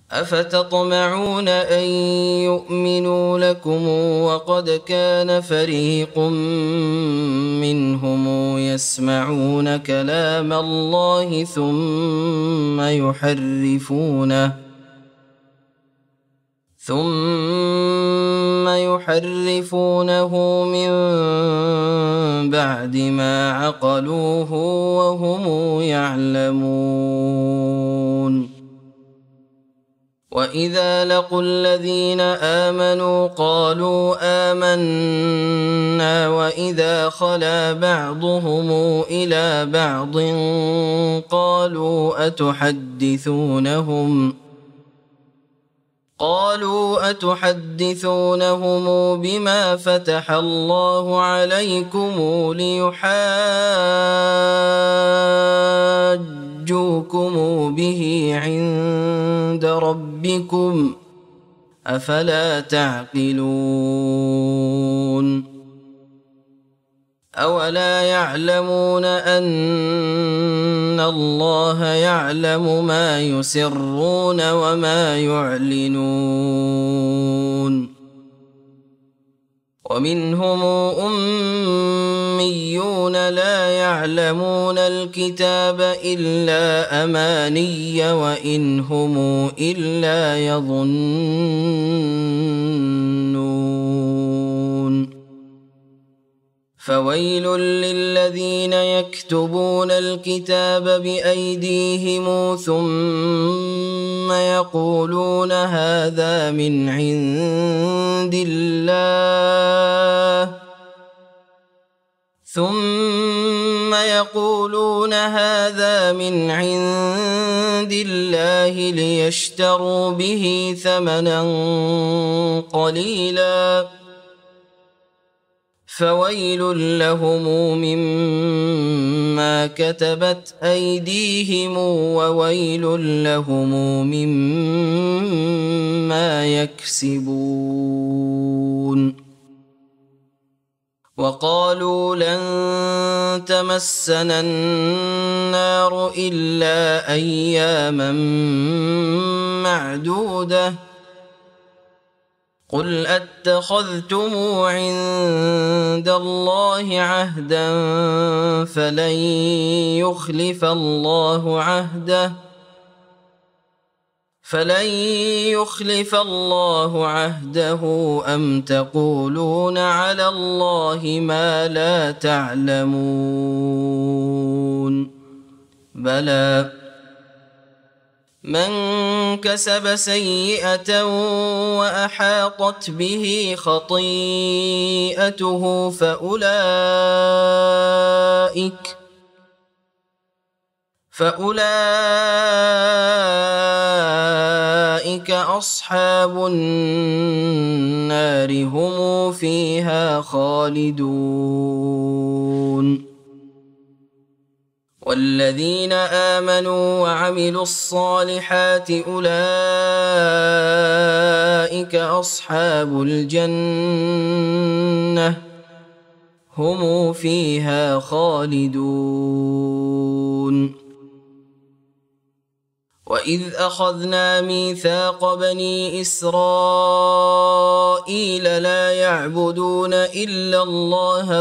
أفتطمعون أن يؤمنوا لكم وقد كان فريق منهم يسمعون كلام الله ثم يحرفونه من بعد ما عقلوه وهم يعلمون. وإذا لقوا الذين آمنوا قالوا آمنا وإذا خلا بعضهم إلى بعض قالوا أتحدثونهم بما فتح الله عليكم ليحاجوكم به عند ربكم أفلا تعقلون. أولا يعلمون أن الله يعلم ما يسرون وما يعلنون. ومنهم أميون لا يعلمون الكتاب إلا أماني وإن هم إلا يظنون. فويل للذين يكتبون الكتاب بأيديهم ثم يقولون هذا من عند الله ليشتروا به ثمنا قليلا فويل لهم مما كتبت أيديهم وويل لهم مما يكسبون. وقالوا لن تمسنا النار إلا أياما معدودة قل أتخذتم عند الله عهدا فلن يخلف الله عهده أم تقولون على الله ما لا تعلمون. بلى من كسب سيئة وأحاطت به خطيئته فأولئك أصحاب النار هم فيها خالدون. والذين آمنوا وعملوا الصالحات أولئك أصحاب الجنة هم فيها خالدون. وإذ أخذنا ميثاق بني إسرائيل لا يعبدون إلا الله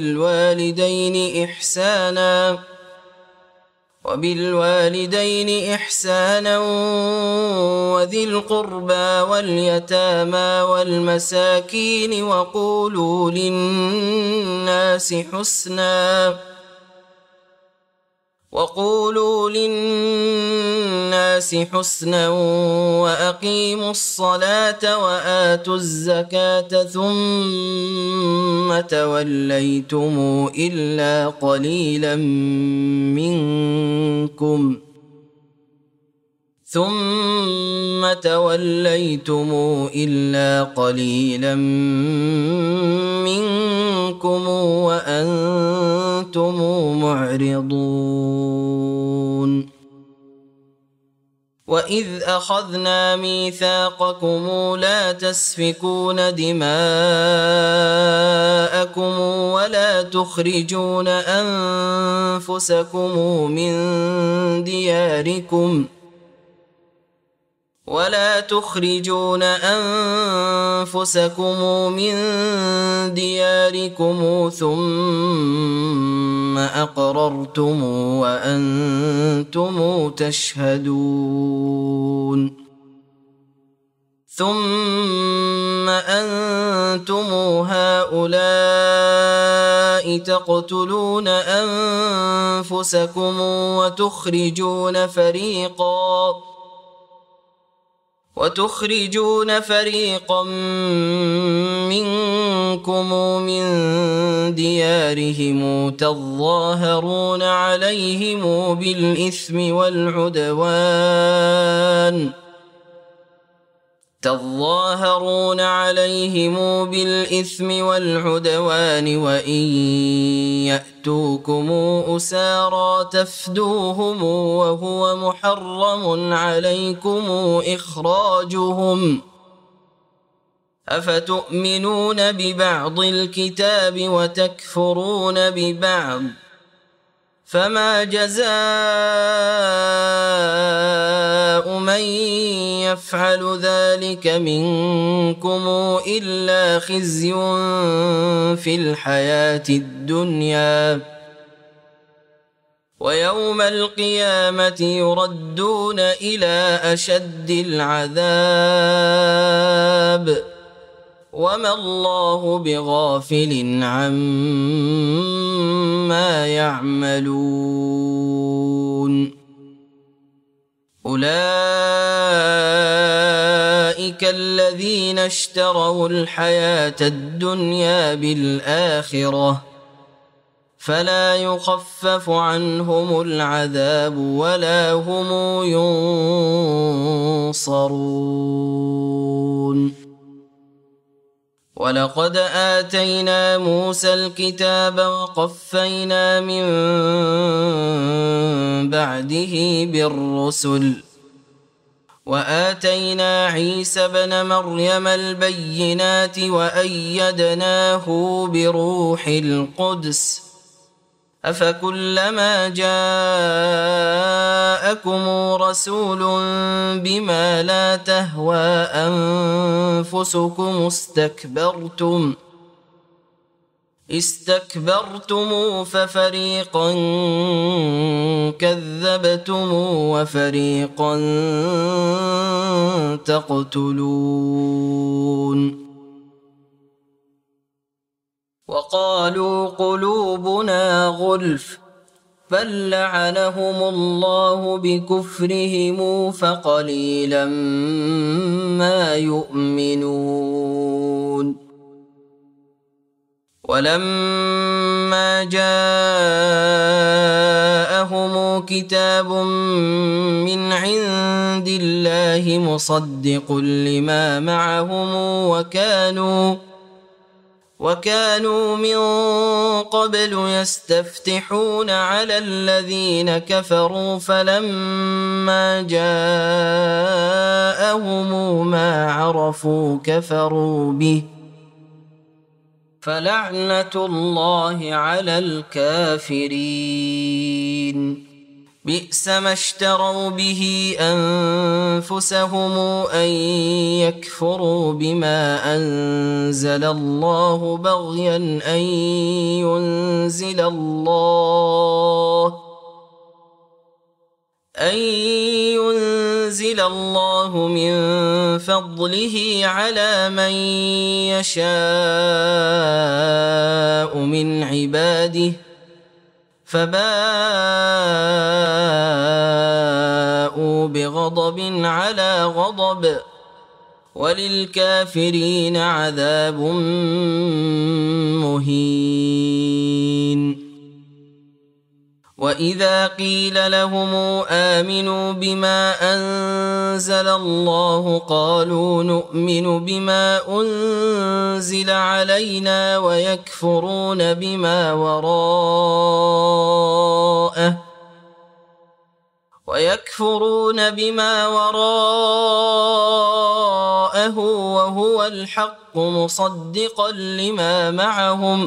وبالوالدين إحسانا وذي القربى واليتامى والمساكين وقولوا للناس حسنا وأقيموا الصلاة وآتوا الزكاة ثم توليتم إلا قليلا منكم وأنتم معرضون. وإذ أخذنا ميثاقكم لا تسفكون دماءكم ولا تخرجون أنفسكم من ولا تخرجون أنفسكم من دياركم ثم أقررتم وأنتم تشهدون ثم أنتم هؤلاء تقتلون أنفسكم وتخرجون فريقا منكم من ديارهم تظاهرون عليهم بالإثم والعدوان وإن يأتوكم أسارى تفدوهم وهو محرم عليكم إخراجهم أفتؤمنون ببعض الكتاب وتكفرون ببعض فما جزاء من يفعل ذلك منكم إلا خزي في الحياة الدنيا ويوم القيامة يردون إلى أشد العذاب وما الله بغافل عما يعملون أولئك الذين اشتروا الحياة الدنيا بالآخرة فلا يخفف عنهم العذاب ولا هم ينصرون ولقد آتينا موسى الكتاب وقفينا من بعده بالرسل وآتينا عيسى ابن مريم البينات وأيدناه بروح القدس أفكلما جاءكم رسول بما لا تهوى أنفسكم استكبرتم ففريقا كذبتم وفريقا تقتلون وقالوا قلوبنا غلف بل لعنهم الله بكفرهم فقليلا ما يؤمنون ولما جاءهم كتاب من عند الله مصدق لما معهم وكانوا من قبل يستفتحون على الذين كفروا فلما جاءهم ما عرفوا كفروا به فلعنة الله على الكافرين بئس ما اشتروا به أنفسهم أن يكفروا بما أنزل الله بغيا أن ينزل الله من فضله على من يشاء من عباده فباءوا بغضب على غضب وللكافرين عذاب مهين وإذا قيل لهم آمنوا بما أنزل الله قالوا نؤمن بما أنزل علينا ويكفرون بما وراءه وهو الحق مصدقا لما معهم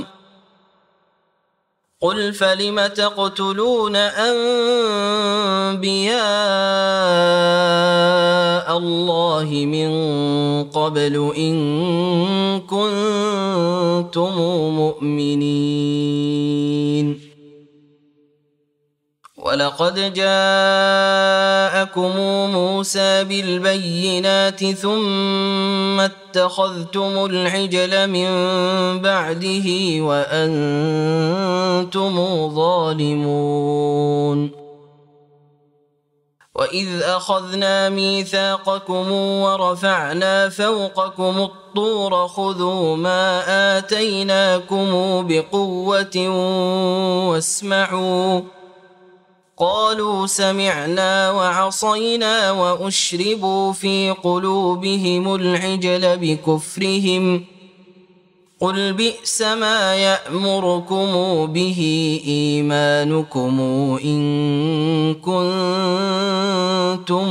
قل فلم تقتلون أنبياء الله من قبل إن كنتم مؤمنين. ولقد جاءكم موسى بالبينات ثم اتخذتم العجل من بعده وأنتم ظالمون. وإذ أخذنا ميثاقكم ورفعنا فوقكم الطور خذوا ما آتيناكم بقوة واسمعوا قالوا سمعنا وعصينا وأشربوا في قلوبهم العجل بكفرهم قل بئس ما يأمركم به إيمانكم إن كنتم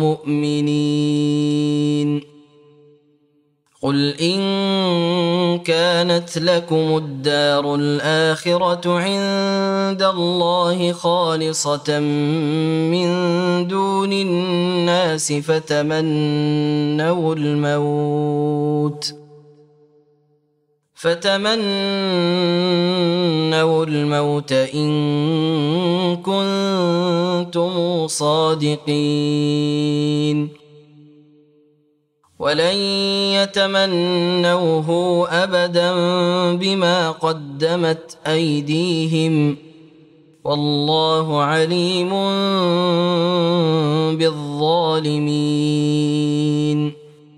مؤمنين. قل إن كانت لكم الدار الآخرة عند الله خالصة من دون الناس فتمنوا الموت إن كنتم صادقين. ولن يتمنوه أبدا بما قدمت أيديهم والله عليم بالظالمين.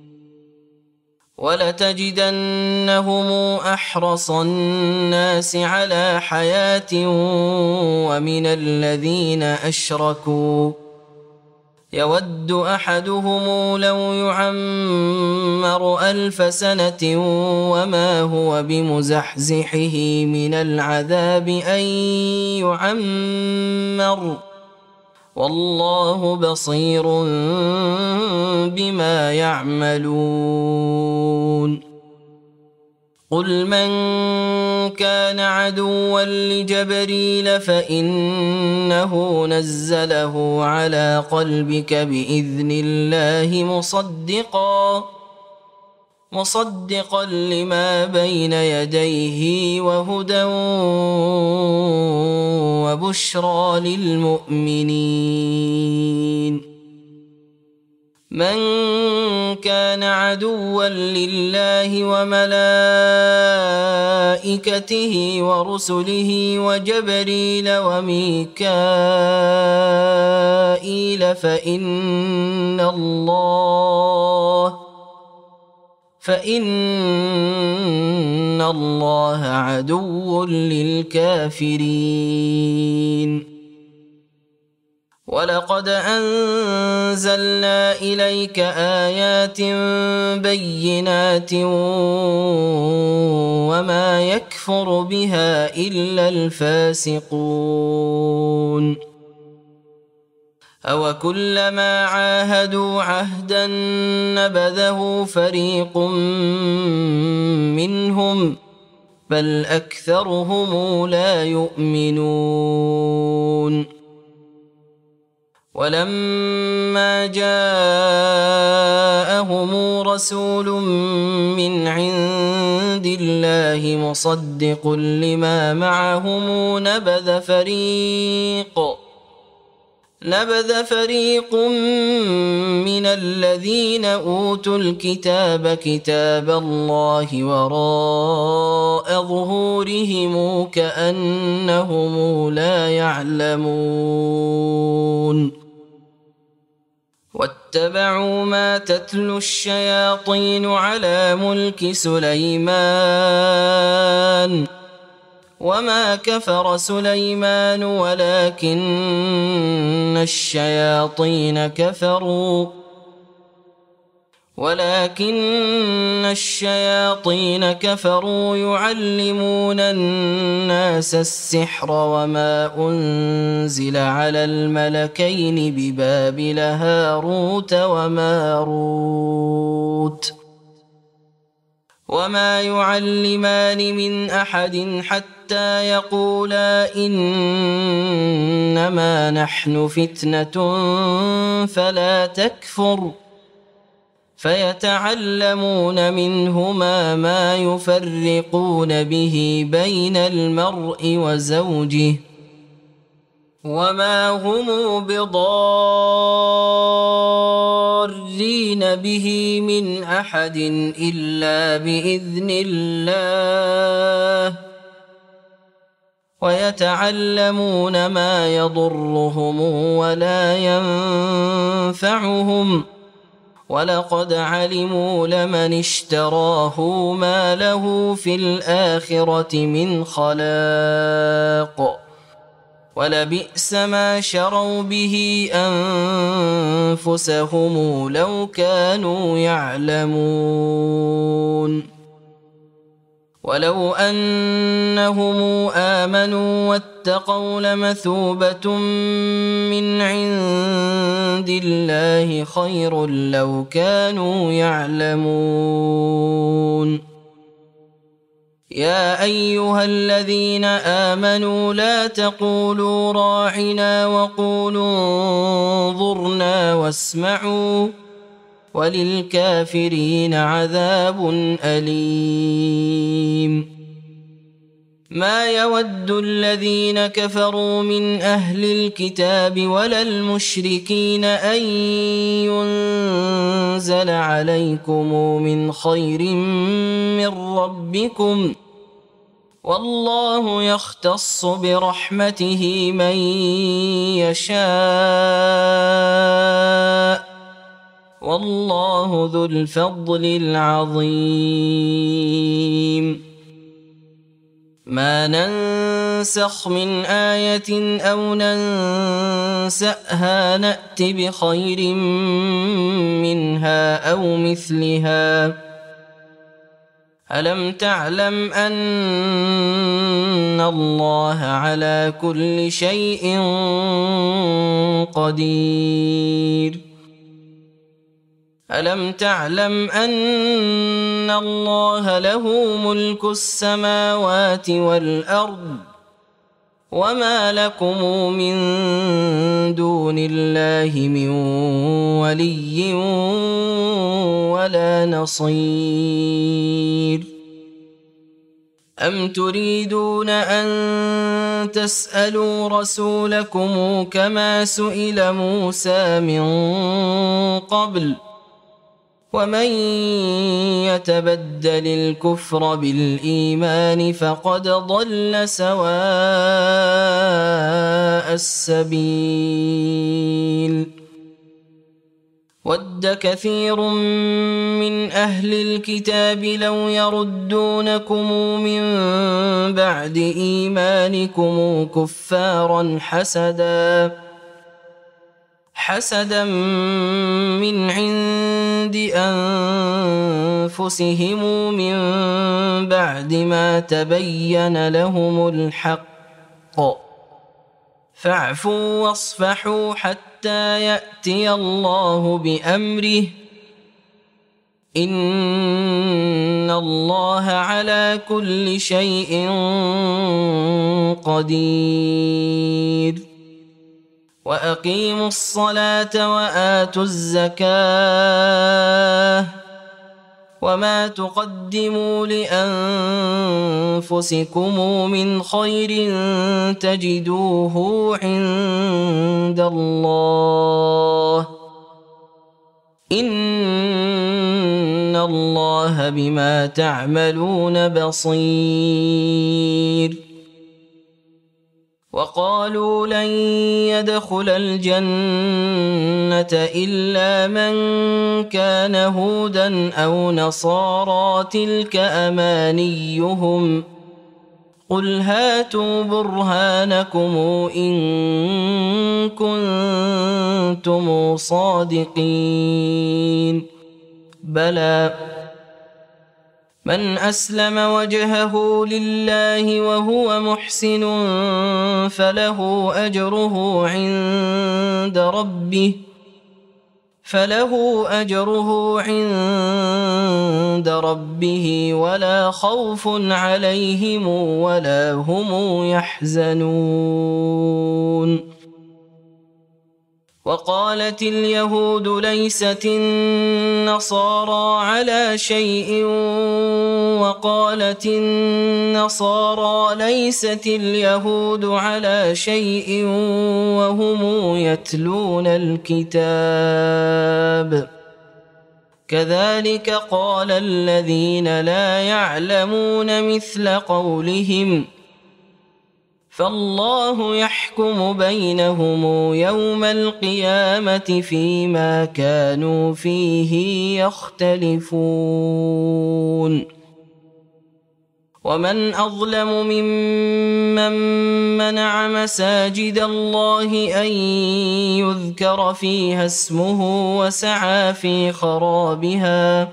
ولتجدنهم أحرص الناس على حياة ومن الذين أشركوا يود أحدهم لو يعمر 1000 سنة وما هو بمزحزحه من العذاب أن يعمر والله بصير بما يعملون. قل من كان عدوا لجبريل فإنه نزله على قلبك بإذن الله مصدقا لما بين يديه وهدى وبشرى للمؤمنين. من كان عدوا لله وملائكته ورسله وجبريل وميكائيل فإن الله عدو للكافرين. ولقد أنزلنا إليك آيات بينات وما يكفر بها إلا الفاسقون. أوكلما عاهدوا عهدا نبذه فريق منهم بل أكثرهم لا يؤمنون. ولما جاءهم رسول من عند الله مصدق لما معهم نبذ فريق من الذين أوتوا الكتاب كتاب الله وراء ظهورهم كأنهم لا يعلمون. واتبعوا ما تتلو الشياطين على ملك سليمان وما كفر سليمان ولكن الشياطين كفروا يعلمون الناس السحر وما أنزل على الملكين ببابل هاروت وماروت وما يعلمان من أحد حتى يقولا إنما نحن فتنة فلا تكفر فيتعلمون منهما ما يفرقون به بين المرء وزوجه وما هم بضارين به من أحد إلا بإذن الله ويتعلمون ما يضرهم ولا ينفعهم ولقد علموا لمن اشتراه ما له في الآخرة من خلاق ولبئس ما شروا به أنفسهم لو كانوا يعلمون ولو أنهم آمنوا واتقوا لمثوبة من عند الله خير لو كانوا يعلمون يا أيها الذين آمنوا لا تقولوا راعنا وقولوا انظرنا واسمعوا وللكافرين عذاب أليم ما يود الذين كفروا من أهل الكتاب ولا المشركين أن ينزل عليكم من خير من ربكم والله يختص برحمته من يشاء والله ذو الفضل العظيم ما ننسخ من آية أو ننسأها نأت بخير منها أو مثلها ألم تعلم أن الله على كل شيء قدير ألم تعلم أن الله له ملك السماوات والأرض وما لكم من دون الله من ولي ولا نصير أم تريدون أن تسألوا رسولكم كما سئل موسى من قبل ومن يتبدل الكفر بالإيمان فقد ضل سواء السبيل ود كثير من أهل الكتاب لو يردونكم من بعد إيمانكم كفارا حسدا من عند أنفسهم من بعد ما تبين لهم الحق فاعفوا واصفحوا حتى يأتي الله بأمره إن الله على كل شيء قدير وأقيموا الصلاة وآتوا الزكاة وما تقدموا لأنفسكم من خير تجدوه عند الله إن الله بما تعملون بصير وقالوا لن يدخل الجنة إلا من كان هودا أو نصارى تلك أمانيهم قل هاتوا برهانكم إن كنتم صادقين بلى من أسلم وجهه لله وهو محسن فله أجره عند ربه ولا خوف عليهم ولا هم يحزنون وقالت اليهود ليست النصارى على شيء وقالت النصارى ليست اليهود على شيء وهم يتلون الكتاب كذلك قال الذين لا يعلمون مثل قولهم فالله يحكم بينهم يوم القيامة فيما كانوا فيه يختلفون ومن أظلم ممن منع مساجد الله أن يذكر فيها اسمه وسعى في خرابها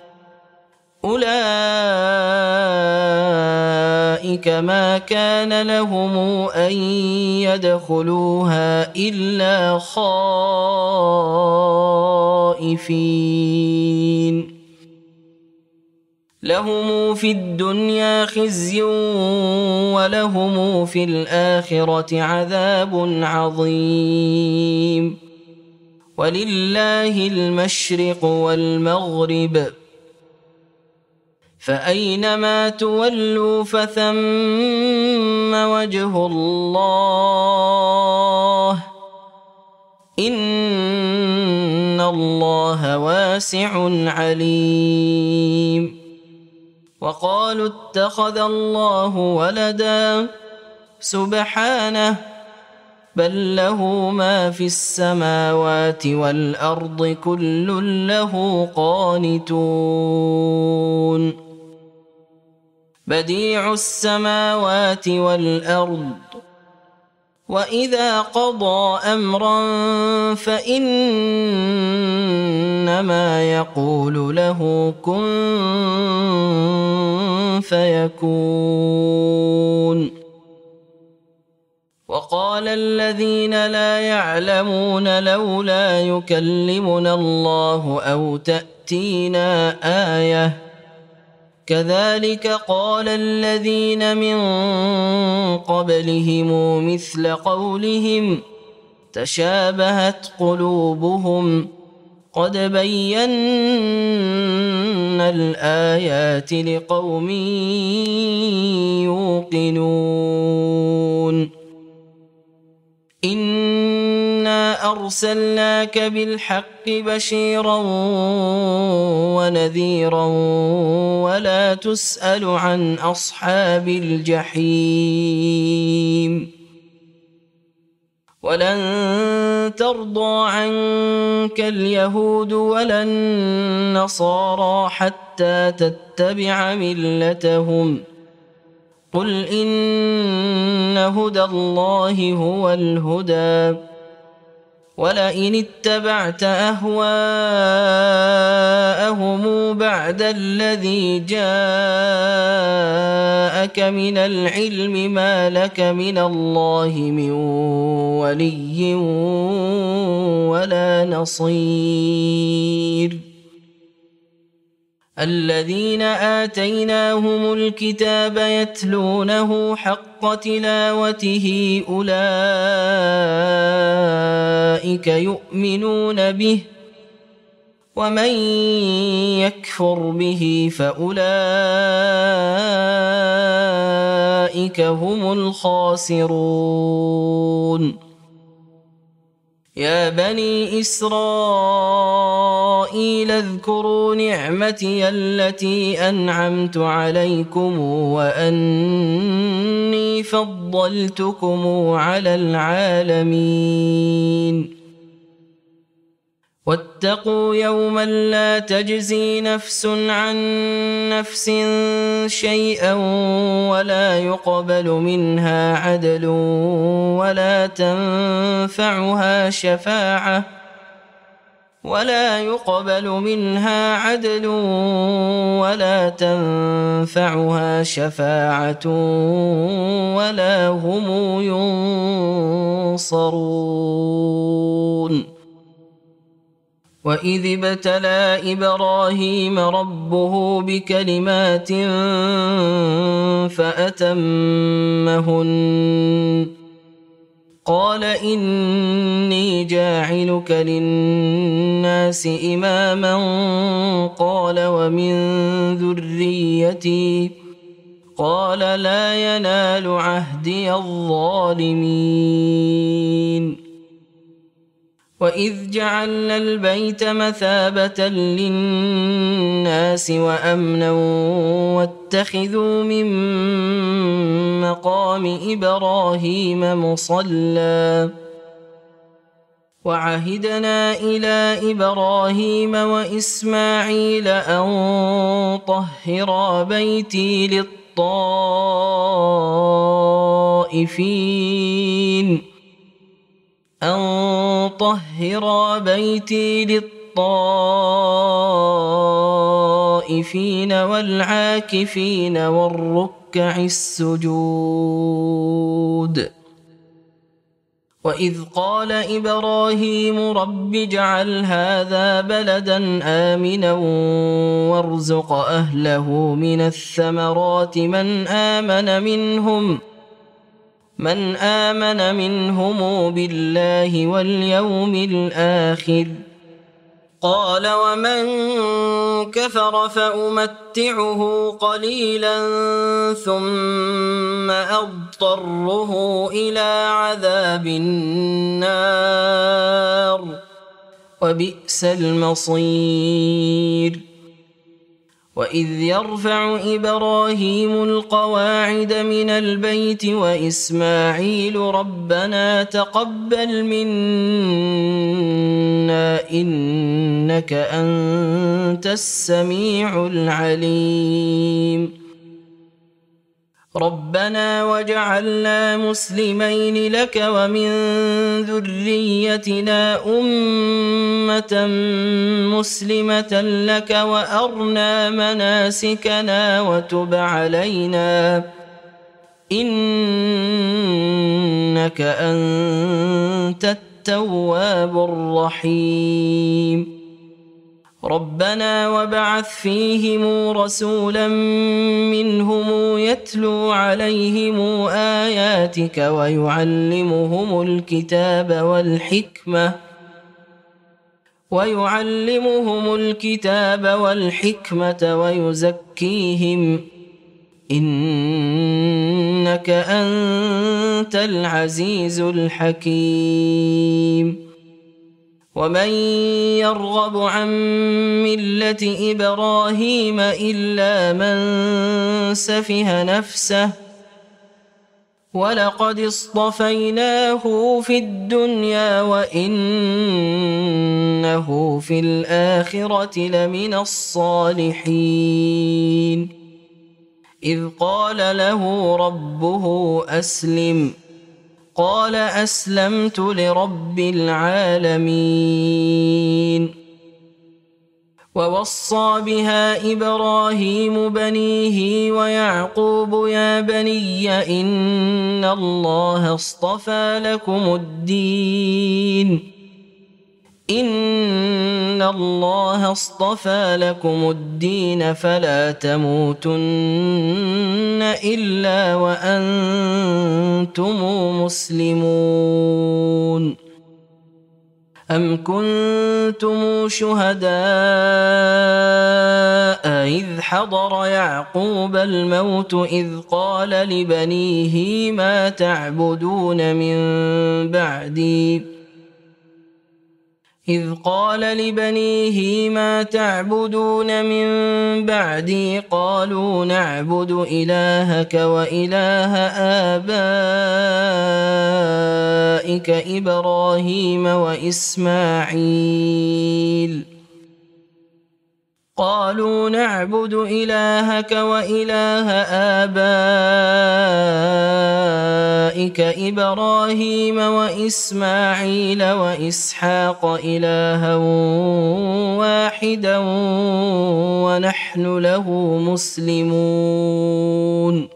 أولئك ما كان لهم أن يدخلوها إلا خائفين لهم في الدنيا خزي ولهم في الآخرة عذاب عظيم ولله المشرق والمغرب فأينما تولوا فثم وجه الله إن الله واسع عليم وقالوا اتخذ الله ولدا سبحانه بل له ما في السماوات والأرض كل له قانتون بديع السماوات والأرض وإذا قضى أمرا فإنما يقول له كن فيكون وقال الذين لا يعلمون لولا يكلمنا الله أو تأتينا آية كذلك قال الذين من قبلهم مثل قولهم تشابهت قلوبهم قد بينا الآيات لقوم يوقنون إنا أرسلناك بالحق بشيرا ونذيرا ولا تسأل عن أصحاب الجحيم ولن ترضى عنك اليهود ولا النصارى حتى تتبع ملتهم قل إن هدى الله هو الهدى ولئن اتبعت أهواءهم بعد الذي جاءك من العلم ما لك من الله من ولي ولا نصير الذين آتيناهم الكتاب يتلونه حق تلاوته أولئك يؤمنون به ومن يكفر به فأولئك هم الخاسرون يا بني إسرائيل اذكروا نعمتي التي أنعمت عليكم وأني فضلتكم على العالمين واتقوا يوما لا تجزي نفس عن نفس شيئا ولا يقبل منها عدل ولا تنفعها شفاعة ولا هم ينصرون وإذ ابتلى إبراهيم ربه بكلمات فأتمهن قال إني جاعلك للناس إماما قال ومن ذريتي قال لا ينال عهدي الظالمين وإذ جعلنا البيت مثابة للناس وأمنا واتخذوا من مقام إبراهيم مصلى وعهدنا إلى إبراهيم وإسماعيل أن طهرا بيتي للطائفين والعاكفين والركع السجود وإذ قال إبراهيم رب اجعل هذا بلدا آمنا وارزق أهله من الثمرات من آمن منهم بالله واليوم الآخر قال ومن كفر فأمتعه قليلا ثم أضطره إلى عذاب النار وبئس المصير وإذ يرفع إبراهيم القواعد من البيت وإسماعيل ربنا تقبل منا إنك أنت السميع العليم ربنا وجعلنا مسلمين لك ومن ذريتنا أمة مسلمة لك وأرنا مناسكنا وتب علينا إنك أنت التواب الرحيم ربنا وابعث فيهم رسولا منهم يتلو عليهم آياتك ويعلمهم الكتاب والحكمة ويزكيهم إنك أنت العزيز الحكيم ومن يرغب عن ملة إبراهيم إلا من سفه نفسه ولقد اصطفيناه في الدنيا وإنه في الآخرة لمن الصالحين إذ قال له ربه أسلم قال أسلمت لرب العالمين ووصى بها إبراهيم بنيه ويعقوب يا بني إن الله اصطفى لكم الدين فلا تموتن إلا وأنتم مسلمون أم كنتم شهداء إذ حضر يعقوب الموت إذ قال لبنيه ما تعبدون من بعدي قالوا نعبد إلهك وإله آبائك إبراهيم وإسماعيل وإسحاق إلها واحدا ونحن له مسلمون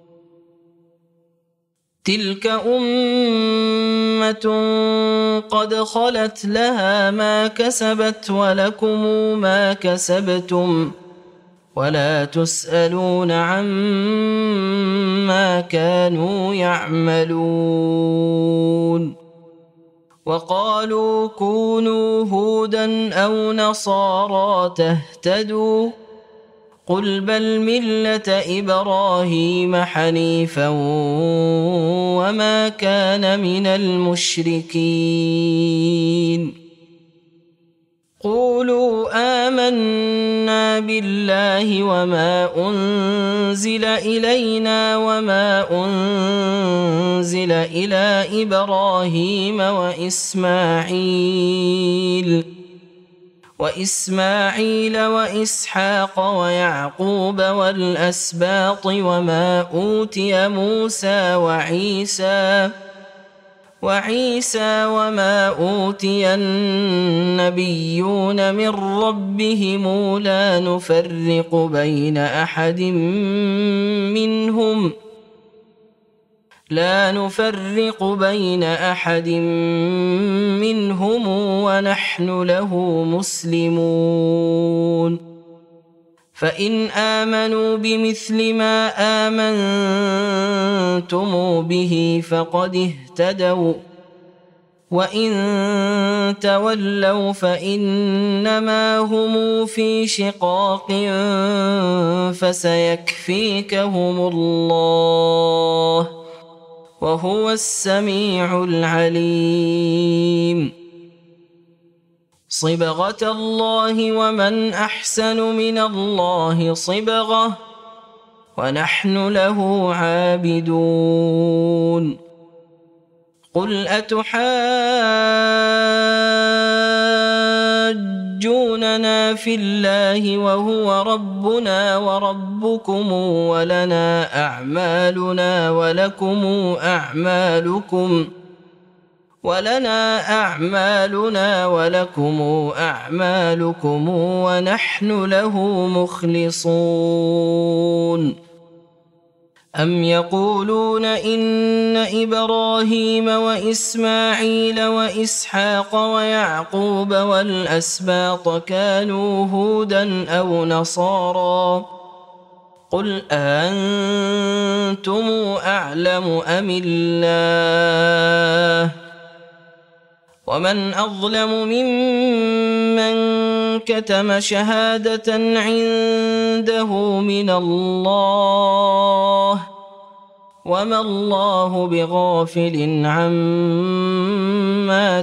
تلك أمة قد خلت لها ما كسبت ولكم ما كسبتم ولا تسألون عما كانوا يعملون وقالوا كونوا هودا أو نصارى تهتدوا قل بل ملة إبراهيم حنيفا وما كان من المشركين قولوا آمنا بالله وما أنزل إلينا وما أنزل إلى إبراهيم وإسماعيل وإسحاق ويعقوب والأسباط وما أوتي موسى وعيسى وما أوتي النبيون من ربهم لا نفرق بين أحد منهم ونحن له مسلمون فإن آمنوا بمثل ما آمنتم به فقد اهتدوا وإن تولوا فإنما هم في شقاق فسيكفيكهم الله وهو السميع العليم صبغة الله ومن أحسن من الله صبغة ونحن له عابدون قل أتحاجوننا في الله وهو ربنا وربكم ولنا أعمالنا ولكم أعمالكم ونحن له مخلصون أم يقولون إن إبراهيم وإسماعيل وإسحاق ويعقوب والأسباط كانوا هودا أو نصارى قل أنتم أعلم أم الله ومن أظلم ممن كتم شهادة عنده من الله وما الله بغافل عما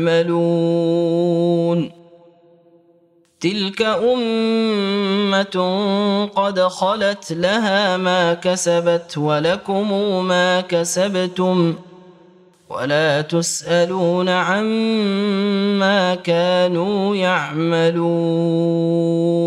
تعملون تلك أمة قد خلت لها ما كسبت ولكم ما كسبتم ولا تسألون عما كانوا يعملون